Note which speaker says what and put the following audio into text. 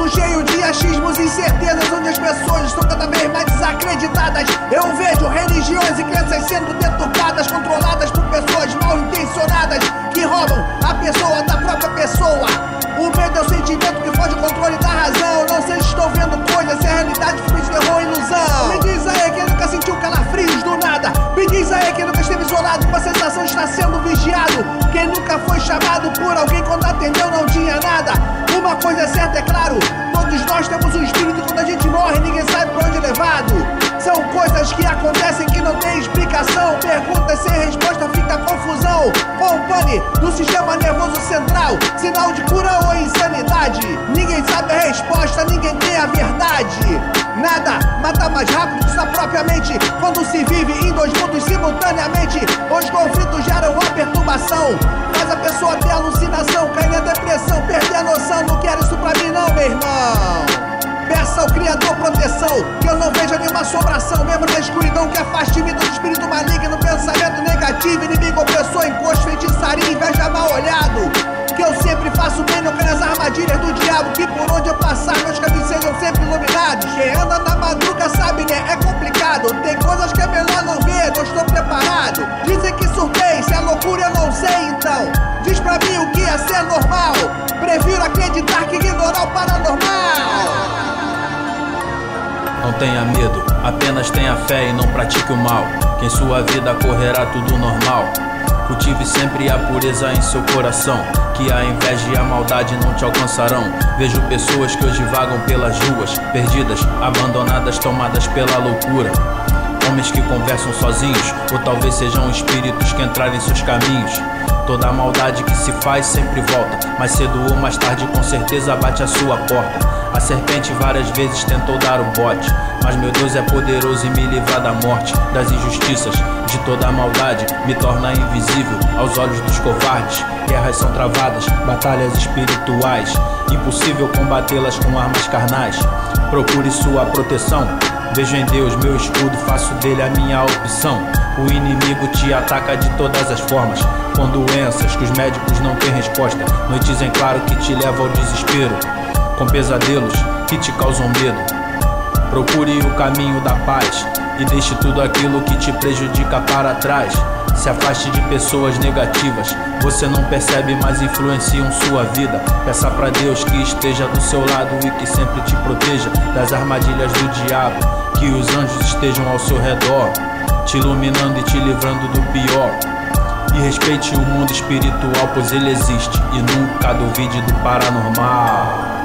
Speaker 1: mundo cheio de achismos e incertezas, onde as pessoas estão cada vez mais desacreditadas. Eu vejo religiões e crenças sendo deturpadas, controladas por pessoas mal intencionadas, que roubam a pessoa da própria pessoa. O medo é o sentimento que foge o controle da razão. Não sei se estou vendo coisas, se a realidade foi terror ou ilusão. Me diz aí quem nunca sentiu calafrios do nada. Me diz aí quem nunca esteve isolado com a sensação de estar sendo vigiado. Quem nunca foi chamado por alguém quando atendeu não tinha nada. Uma coisa é certa, é claro, todos nós temos um espírito. Quando a gente morre ninguém sabe pra onde é levado. São coisas que acontecem que não tem explicação. Perguntas sem resposta, fica confusão. Com o pane do sistema nervoso central, sinal de cura ou insanidade. Ninguém sabe a resposta, ninguém tem a verdade. Nada mata mais rápido que sua própria mente. Quando se vive em dois mundos simultaneamente, os conflitos geram a perturbação. Faz a pessoa ter alucinação, cair na depressão, perder a noção. Não quero isso pra mim não, meu irmão. Peça ao Criador proteção, que eu não veja nenhuma assombração. Mesmo na escuridão que afaste-me do espírito maligno, pensamento negativo, inimigo, opressor, encosto, feitiçaria, inveja, mal olhado. Que eu sempre faço bem, não caio nas armadilhas do diabo. Que por onde eu passar, meus caminhos sejam sempre iluminados. Quem anda na madruga sabe, né? É complicado. Tem coisas que é melhor não ver, não estou preparado. Dizem que surtei, se é loucura eu não sei então. Diz pra mim o que é ser normal. Prefiro acreditar que ignorar o paranormal.
Speaker 2: Não tenha medo, apenas tenha fé e não pratique o mal, que em sua vida correrá tudo normal. Cultive sempre a pureza em seu coração, que a inveja e a maldade não te alcançarão. Vejo pessoas que hoje vagam pelas ruas, perdidas, abandonadas, tomadas pela loucura. Homens que conversam sozinhos, ou talvez sejam espíritos que entraram em seus caminhos. Toda a maldade que se faz sempre volta, mais cedo ou mais tarde com certeza bate a sua porta. A serpente várias vezes tentou dar o bote, mas meu Deus é poderoso e me livra da morte, das injustiças, de toda a maldade, me torna invisível aos olhos dos covardes. Guerras são travadas, batalhas espirituais, impossível combatê-las com armas carnais. Procure sua proteção, vejo em Deus meu escudo, faço dele a minha opção. O inimigo te ataca de todas as formas, com doenças que os médicos não têm resposta, noites em claro que te levam ao desespero, com pesadelos que te causam medo. Procure o caminho da paz e deixe tudo aquilo que te prejudica para trás. Se afaste de pessoas negativas, você não percebe, mas influenciam sua vida. Peça pra Deus que esteja do seu lado e que sempre te proteja das armadilhas do diabo. Que os anjos estejam ao seu redor, te iluminando e te livrando do pior. E respeite o mundo espiritual, pois ele existe, e nunca duvide do paranormal.